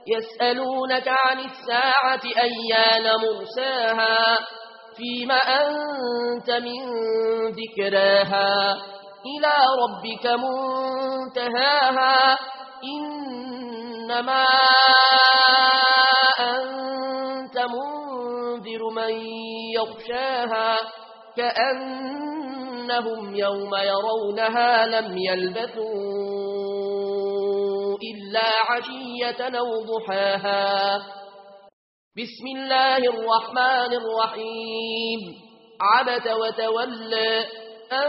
يسألونك عن الساعة أيان مرساها فيما أنت من ذكراها إلى ربك منتهاها إنما أنت منذر من يخشاها كأنهم يوم يرونها لم يلبثوا إلا عشية أو ضحاها بسم الله الرحمن الرحيم عبس وتولى أن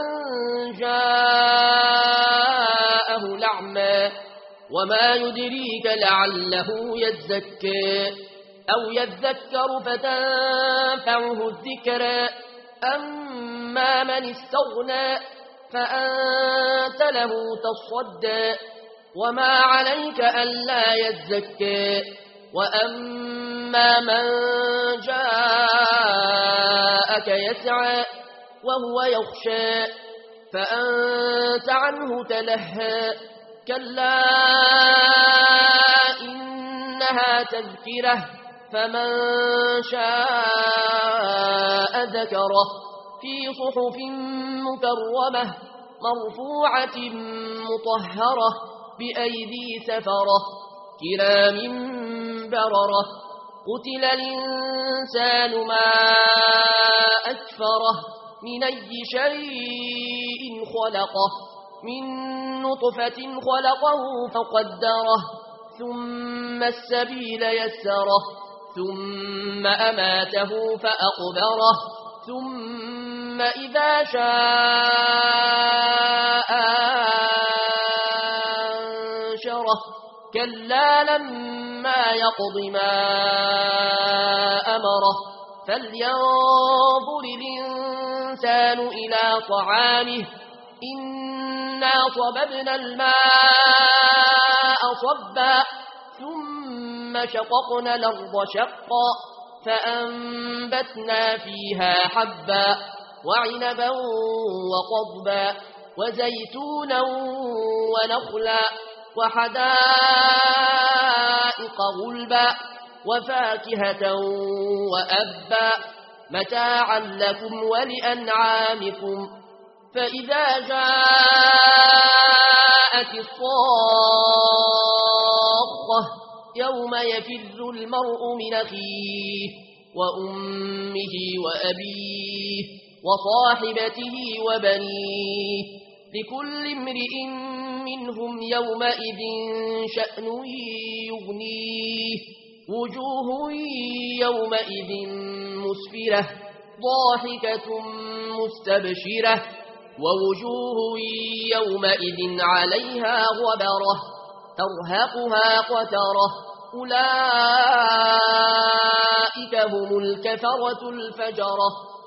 جاءه الأعمى وما يدريك لعله يزكى أو يذكر فتنفعه الذكرى أما من استغنى فأنت له تصدى وما عليك ألا يزكى وأما من جاءك يسعى وهو يخشى فأنت عنه تلهى كلا إنها تذكرة فمن شاء ذكره في صحف مكرمة مرفوعة مطهرة بأيدي سفرة كرام بررة قتل الإنسان ما أكفره من أي شيء خلقه من نطفة خلقه فقدره ثم السبيل يسره ثم أماته فأقبره ثم إذا شاء أنشره كلا لما يقض ما أمره فلينظر الإنسان إلى طعامه إنا صببنا الماء صبا ثم شققنا الأرض شقا فأنبتنا فيها حبا وعنبا وقضبا وزيتونا ونخلا وحدائق غلبا وفاكهة وأبا متاعا لكم ولأنعامكم فإذا جاءت الصاخة يوم يفر المرء من أخيه وأمه وأبيه وصاحبته وبنيه لكل امرئ منهم يومئذ شأن يغنيه وجوه يومئذ مسفرة ضاحكة مستبشرة ووجوه يومئذ عليها غبرة ترهقها قترة أولئك هم الكفرة الفجرة